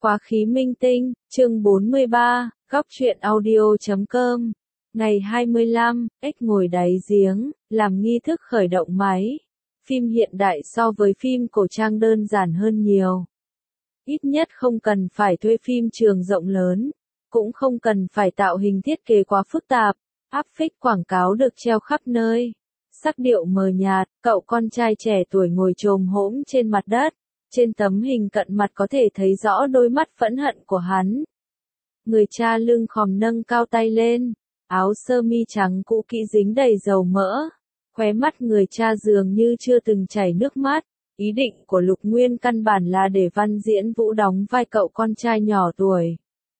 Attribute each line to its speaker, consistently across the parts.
Speaker 1: Quá khí minh tinh, chương 43, góc truyện audio.com. Ngày 25, X ngồi đáy giếng, làm nghi thức khởi động máy. Phim hiện đại so với phim cổ trang đơn giản hơn nhiều. Ít nhất không cần phải thuê phim trường rộng lớn, cũng không cần phải tạo hình thiết kế quá phức tạp, áp phích quảng cáo được treo khắp nơi. Sắc điệu mờ nhạt, cậu con trai trẻ tuổi ngồi chồm hổm trên mặt đất. Trên tấm hình cận mặt có thể thấy rõ đôi mắt phẫn hận của hắn. Người cha lưng khòm nâng cao tay lên, áo sơ mi trắng cũ kỹ dính đầy dầu mỡ. Khóe mắt người cha dường như chưa từng chảy nước mắt. Ý định của Lục Nguyên căn bản là để Văn Diễn Vũ đóng vai cậu con trai nhỏ tuổi.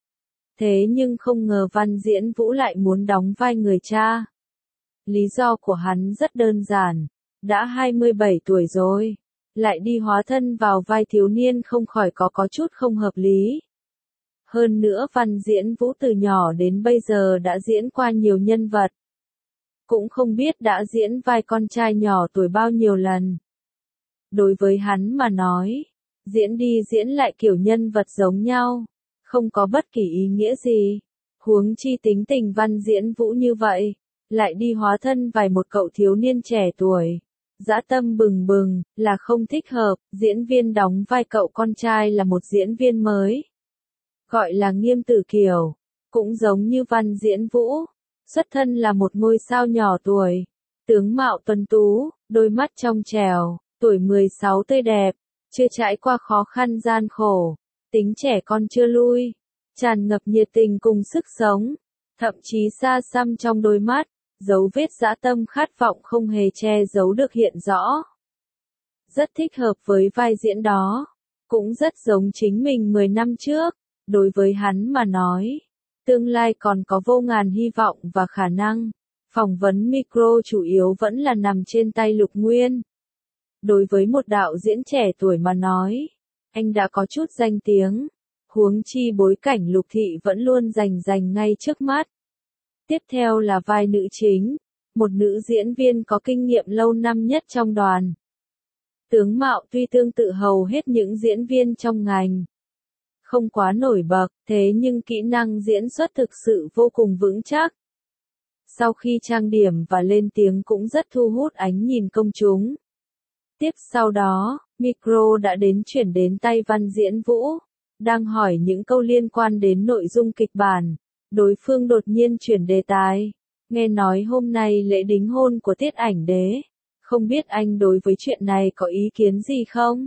Speaker 1: Thế nhưng không ngờ Văn Diễn Vũ lại muốn đóng vai người cha. Lý do của hắn rất đơn giản, đã 27 tuổi rồi, lại đi hóa thân vào vai thiếu niên không khỏi có chút không hợp lý. Hơn nữa Văn Diễn Vũ từ nhỏ đến bây giờ đã diễn qua nhiều nhân vật. Cũng không biết đã diễn vai con trai nhỏ tuổi bao nhiêu lần. Đối với hắn mà nói, diễn đi diễn lại kiểu nhân vật giống nhau, không có bất kỳ ý nghĩa gì. Huống chi tính tình Văn Diễn Vũ như vậy, lại đi hóa thân vài một cậu thiếu niên trẻ tuổi. Dã tâm bừng bừng, là không thích hợp, diễn viên đóng vai cậu con trai là một diễn viên mới. Gọi là Nghiêm Tử Kiều, cũng giống như Văn Diễn Vũ, xuất thân là một ngôi sao nhỏ tuổi. Tướng mạo tuấn tú, đôi mắt trong trẻo, tuổi 16 tươi đẹp, chưa trải qua khó khăn gian khổ, tính trẻ con chưa lui, tràn ngập nhiệt tình cùng sức sống, thậm chí xa xăm trong đôi mắt. Dấu vết dã tâm khát vọng không hề che giấu được hiện rõ. Rất thích hợp với vai diễn đó. Cũng rất giống chính mình 10 năm trước. Đối với hắn mà nói, tương lai còn có vô ngàn hy vọng và khả năng. Phỏng vấn micro chủ yếu vẫn là nằm trên tay Lục Nguyên. Đối với một đạo diễn trẻ tuổi mà nói, anh đã có chút danh tiếng. Huống chi bối cảnh Lục Thị vẫn luôn rành ngay trước mắt. Tiếp theo là vai nữ chính, một nữ diễn viên có kinh nghiệm lâu năm nhất trong đoàn. Tướng mạo tuy tương tự hầu hết những diễn viên trong ngành, không quá nổi bật, thế nhưng kỹ năng diễn xuất thực sự vô cùng vững chắc. Sau khi trang điểm và lên tiếng cũng rất thu hút ánh nhìn công chúng. Tiếp sau đó, micro đã chuyển đến tay Văn Diễn Vũ, đang hỏi những câu liên quan đến nội dung kịch bản. Đối phương đột nhiên chuyển đề tài, nghe nói hôm nay lễ đính hôn của Tiết Ảnh Đế, không biết anh đối với chuyện này có ý kiến gì không?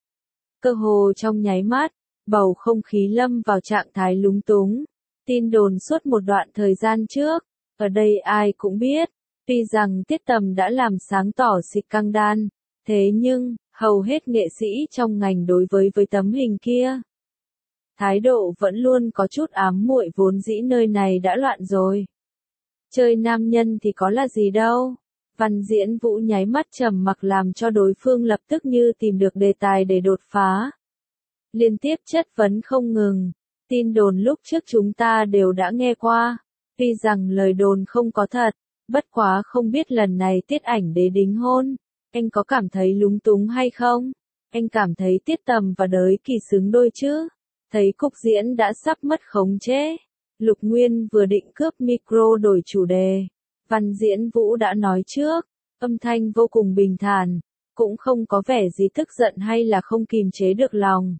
Speaker 1: Cơ hồ trong nháy mắt, bầu không khí lâm vào trạng thái lúng túng. Tin đồn suốt một đoạn thời gian trước, ở đây ai cũng biết, tuy rằng Tiết Tầm đã làm sáng tỏ xịt căng đan, thế nhưng, hầu hết nghệ sĩ trong ngành đối với tấm hình kia, thái độ vẫn luôn có chút ám muội, vốn dĩ nơi này đã loạn rồi. Chơi nam nhân thì có là gì đâu. Văn Diễn Vũ nháy mắt trầm mặc làm cho đối phương lập tức như tìm được đề tài để đột phá. Liên tiếp chất vấn không ngừng. Tin đồn lúc trước chúng ta đều đã nghe qua. Tuy rằng lời đồn không có thật, bất quá không biết lần này Tiết Ảnh Đế đính hôn, anh có cảm thấy lúng túng hay không? Anh cảm thấy Tiết Tầm và Đới Kỳ xứng đôi chứ? Thấy cục diễn đã sắp mất khống chế, Lục Nguyên vừa định cướp micro đổi chủ đề. Văn Diễn Vũ đã nói trước, âm thanh vô cùng bình thản, cũng không có vẻ gì tức giận hay là không kìm chế được lòng.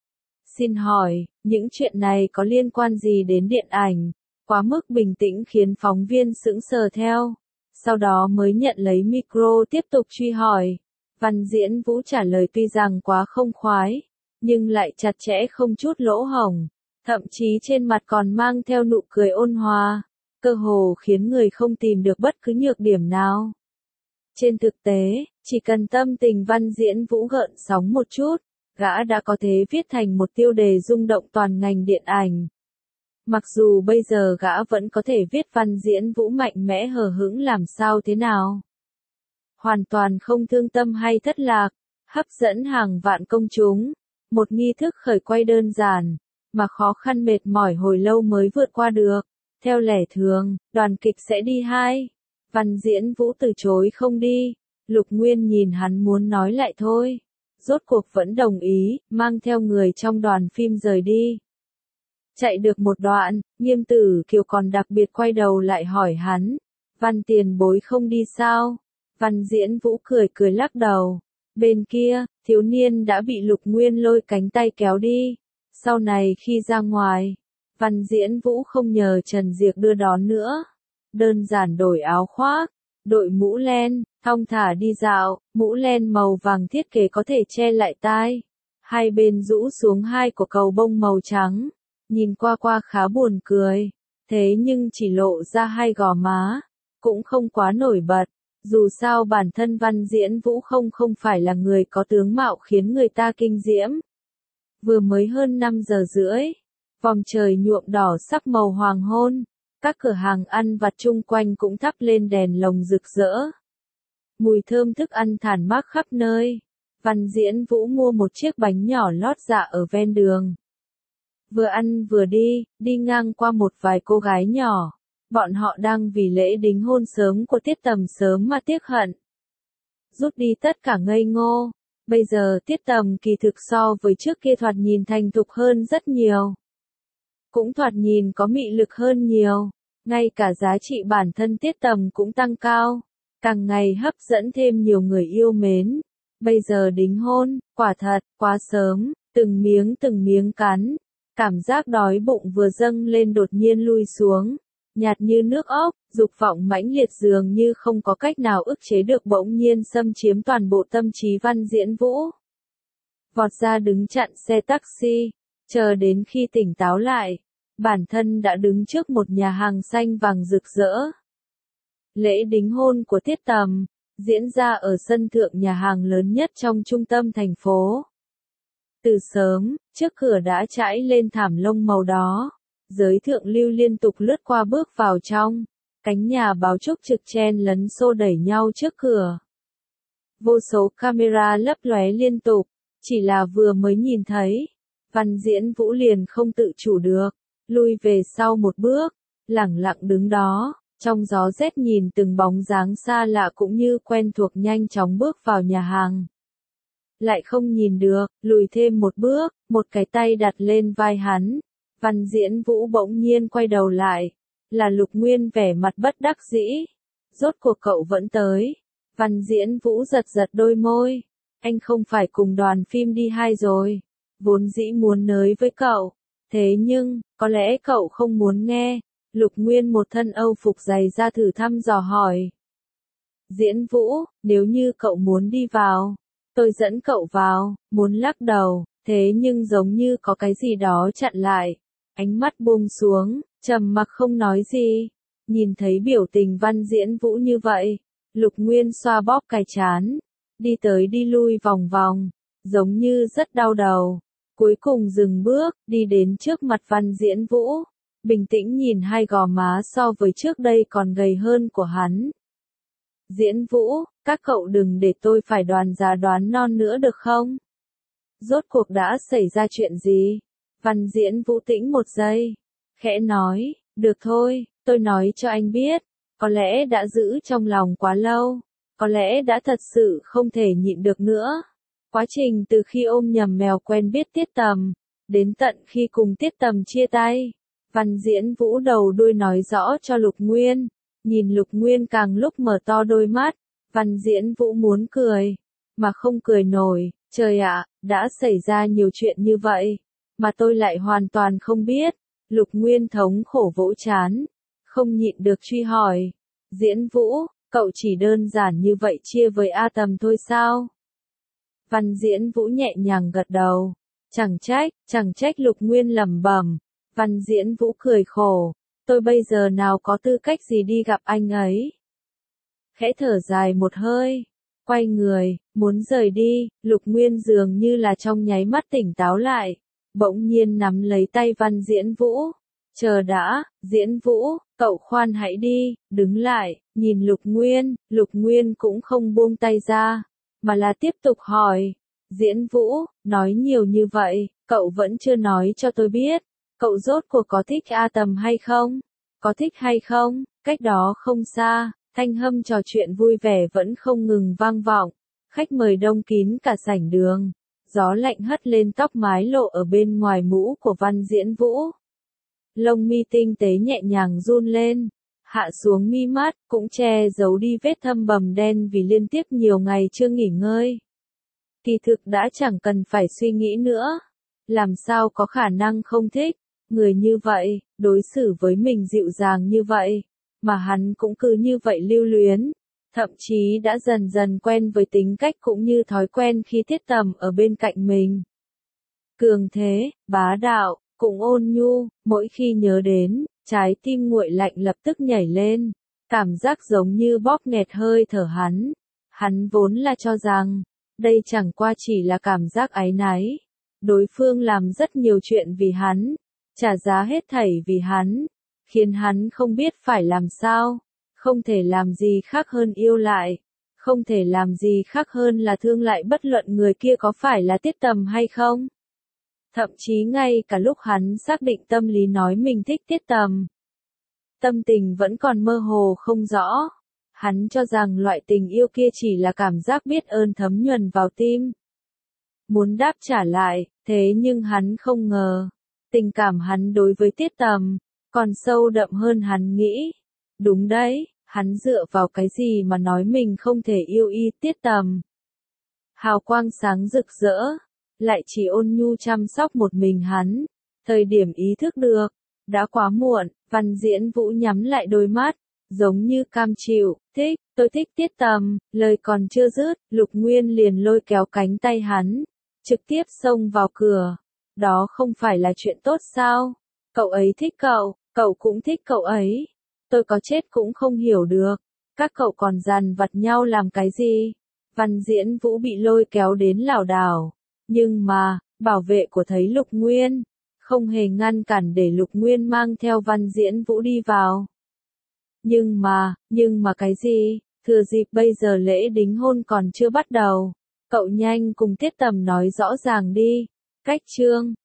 Speaker 1: Xin hỏi, những chuyện này có liên quan gì đến điện ảnh? Quá mức bình tĩnh khiến phóng viên sững sờ theo. Sau đó mới nhận lấy micro tiếp tục truy hỏi. Văn Diễn Vũ trả lời tuy rằng quá không khoái, nhưng lại chặt chẽ không chút lỗ hổng, thậm chí trên mặt còn mang theo nụ cười ôn hòa, cơ hồ khiến người không tìm được bất cứ nhược điểm nào. Trên thực tế, chỉ cần tâm tình Văn Diễn Vũ gợn sóng một chút, gã đã có thể viết thành một tiêu đề rung động toàn ngành điện ảnh. Mặc dù bây giờ gã vẫn có thể viết Văn Diễn Vũ mạnh mẽ hờ hững làm sao thế nào. Hoàn toàn không thương tâm hay thất lạc, hấp dẫn hàng vạn công chúng. Một nghi thức khởi quay đơn giản, mà khó khăn mệt mỏi hồi lâu mới vượt qua được. Theo lẽ thường, đoàn kịch sẽ đi hai. Văn Diễn Vũ từ chối không đi. Lục Nguyên nhìn hắn muốn nói lại thôi. rốt cuộc vẫn đồng ý, mang theo người trong đoàn phim rời đi. Chạy được một đoạn, Nghiêm Tử Kiều còn đặc biệt quay đầu lại hỏi hắn, Văn tiền bối không đi sao? Văn Diễn Vũ cười cười lắc đầu. Bên kia, thiếu niên đã bị Lục Nguyên lôi cánh tay kéo đi. Sau này khi ra ngoài, Văn Diễn Vũ không nhờ Trần Diệc đưa đón nữa. Đơn giản đổi áo khoác, đội mũ len, thong thả đi dạo, mũ len màu vàng thiết kế có thể che lại tai. Hai bên rũ xuống hai quả cầu bông màu trắng, nhìn qua khá buồn cười, thế nhưng chỉ lộ ra hai gò má, cũng không quá nổi bật. Dù sao bản thân Văn Diễn Vũ không phải là người có tướng mạo khiến người ta kinh diễm. Vừa mới hơn 5 giờ rưỡi, vòng trời nhuộm đỏ sắc màu hoàng hôn, các cửa hàng ăn vặt chung quanh cũng thắp lên đèn lồng rực rỡ. Mùi thơm thức ăn thản mát khắp nơi. Văn Diễn Vũ mua một chiếc bánh nhỏ lót dạ ở ven đường. Vừa ăn vừa đi ngang qua một vài cô gái nhỏ. Bọn họ đang vì lễ đính hôn sớm của Tiết Tầm sớm mà tiếc hận. Rút đi tất cả ngây ngô. Bây giờ Tiết Tầm kỳ thực so với trước kia thoạt nhìn thành thục hơn rất nhiều. Cũng thoạt nhìn có mị lực hơn nhiều. Ngay cả giá trị bản thân Tiết Tầm cũng tăng cao. Càng ngày hấp dẫn thêm nhiều người yêu mến. Bây giờ đính hôn, quả thật, quá sớm, từng miếng cắn. Cảm giác đói bụng vừa dâng lên đột nhiên lui xuống. Nhạt như nước ốc, dục vọng mãnh liệt dường như không có cách nào ức chế được bỗng nhiên xâm chiếm toàn bộ tâm trí Văn Diễn Vũ. Vọt ra đứng chặn xe taxi, chờ đến khi tỉnh táo lại, bản thân đã đứng trước một nhà hàng xanh vàng rực rỡ. Lễ đính hôn của Tiết Tầm, diễn ra ở sân thượng nhà hàng lớn nhất trong trung tâm thành phố. Từ sớm, trước cửa đã trải lên thảm lông màu đó. Giới thượng lưu liên tục lướt qua bước vào trong, cánh nhà báo trúc trực chen lấn xô đẩy nhau trước cửa. Vô số camera lấp lóe liên tục, chỉ là vừa mới nhìn thấy, Văn Diễn Vũ liền không tự chủ được, lui về sau một bước, lẳng lặng đứng đó, trong gió rét nhìn từng bóng dáng xa lạ cũng như quen thuộc nhanh chóng bước vào nhà hàng. Lại không nhìn được, lùi thêm một bước, một cái tay đặt lên vai hắn. Văn Diễn Vũ bỗng nhiên quay đầu lại, là Lục Nguyên vẻ mặt bất đắc dĩ. Rốt cuộc cậu vẫn tới. Văn Diễn Vũ giật đôi môi. Anh không phải cùng đoàn phim đi hai rồi. Vốn dĩ muốn nới với cậu. Thế nhưng, có lẽ cậu không muốn nghe. Lục Nguyên một thân Âu phục dày ra thử thăm dò hỏi. Diễn Vũ, nếu như cậu muốn đi vào, tôi dẫn cậu vào, muốn lắc đầu, thế nhưng giống như có cái gì đó chặn lại. Ánh mắt buông xuống, trầm mặc không nói gì. Nhìn thấy biểu tình Văn Diễn Vũ như vậy, Lục Nguyên xoa bóp cái trán, đi tới đi lui vòng vòng, giống như rất đau đầu. Cuối cùng dừng bước, đi đến trước mặt Văn Diễn Vũ, bình tĩnh nhìn hai gò má so với trước đây còn gầy hơn của hắn. Diễn Vũ, các cậu đừng để tôi phải đoán già đoán non nữa được không? Rốt cuộc đã xảy ra chuyện gì? Văn Diễn Vũ tĩnh một giây, khẽ nói, được thôi, tôi nói cho anh biết, có lẽ đã giữ trong lòng quá lâu, có lẽ đã thật sự không thể nhịn được nữa. Quá trình từ khi ôm nhầm mèo quen biết Tiết Tầm, đến tận khi cùng Tiết Tầm chia tay, Văn Diễn Vũ đầu đuôi nói rõ cho Lục Nguyên, nhìn Lục Nguyên càng lúc mở to đôi mắt, Văn Diễn Vũ muốn cười, mà không cười nổi, trời ạ, đã xảy ra nhiều chuyện như vậy. Mà tôi lại hoàn toàn không biết. Lục Nguyên thống khổ vỗ trán, không nhịn được truy hỏi. Diễn Vũ, cậu chỉ đơn giản như vậy chia với A Tầm thôi sao? Văn Diễn Vũ nhẹ nhàng gật đầu. Chẳng trách Lục Nguyên lẩm bẩm. Văn Diễn Vũ cười khổ. Tôi bây giờ nào có tư cách gì đi gặp anh ấy? Khẽ thở dài một hơi. Quay người, muốn rời đi, Lục Nguyên dường như là trong nháy mắt tỉnh táo lại. Bỗng nhiên nắm lấy tay Văn Diễn Vũ. Chờ đã, Diễn Vũ, cậu khoan hãy đi, đứng lại, nhìn Lục Nguyên cũng không buông tay ra, mà là tiếp tục hỏi. Diễn Vũ, nói nhiều như vậy, cậu vẫn chưa nói cho tôi biết, cậu rốt cuộc có thích A Tầm hay không? Có thích hay không? Cách đó không xa, thanh hâm trò chuyện vui vẻ vẫn không ngừng vang vọng. Khách mời đông kín cả sảnh đường. Gió lạnh hất lên tóc mái lộ ở bên ngoài mũ của Văn Diễn Vũ. Lông mi tinh tế nhẹ nhàng run lên, hạ xuống mi mắt, cũng che giấu đi vết thâm bầm đen vì liên tiếp nhiều ngày chưa nghỉ ngơi. Kỳ thực đã chẳng cần phải suy nghĩ nữa. Làm sao có khả năng không thích, người như vậy, đối xử với mình dịu dàng như vậy, mà hắn cũng cứ như vậy lưu luyến. Thậm chí đã dần dần quen với tính cách cũng như thói quen khi Tiết Tầm ở bên cạnh mình. Cường thế, bá đạo, cũng ôn nhu, mỗi khi nhớ đến, trái tim nguội lạnh lập tức nhảy lên, cảm giác giống như bóp nghẹt hơi thở hắn. Hắn vốn là cho rằng, đây chẳng qua chỉ là cảm giác áy náy. Đối phương làm rất nhiều chuyện vì hắn, trả giá hết thảy vì hắn, khiến hắn không biết phải làm sao. Không thể làm gì khác hơn yêu lại, không thể làm gì khác hơn là thương lại bất luận người kia có phải là Tiết Tầm hay không. Thậm chí ngay cả lúc hắn xác định tâm lý nói mình thích Tiết Tầm, tâm tình vẫn còn mơ hồ không rõ. Hắn cho rằng loại tình yêu kia chỉ là cảm giác biết ơn thấm nhuần vào tim. Muốn đáp trả lại, thế nhưng hắn không ngờ, tình cảm hắn đối với Tiết Tầm, còn sâu đậm hơn hắn nghĩ. Đúng đấy, hắn dựa vào cái gì mà nói mình không thể yêu Tiết Tầm. Hào quang sáng rực rỡ, lại chỉ ôn nhu chăm sóc một mình hắn. Thời điểm ý thức được, đã quá muộn. Văn Diễn Vũ nhắm lại đôi mắt, giống như cam chịu. Thích, tôi thích Tiết Tầm. Lời còn chưa dứt, Lục Nguyên liền lôi kéo cánh tay hắn, trực tiếp xông vào cửa. Đó không phải là chuyện tốt sao? Cậu ấy thích cậu, cậu cũng thích cậu ấy. Tôi có chết cũng không hiểu được, các cậu còn dằn vặt nhau làm cái gì? Văn Diễn Vũ bị lôi kéo đến lảo đảo, nhưng mà, bảo vệ của thấy Lục Nguyên, không hề ngăn cản để Lục Nguyên mang theo Văn Diễn Vũ đi vào. Nhưng mà cái gì? Thừa dịp bây giờ lễ đính hôn còn chưa bắt đầu, cậu nhanh cùng Tiết Tầm nói rõ ràng đi. Cách chương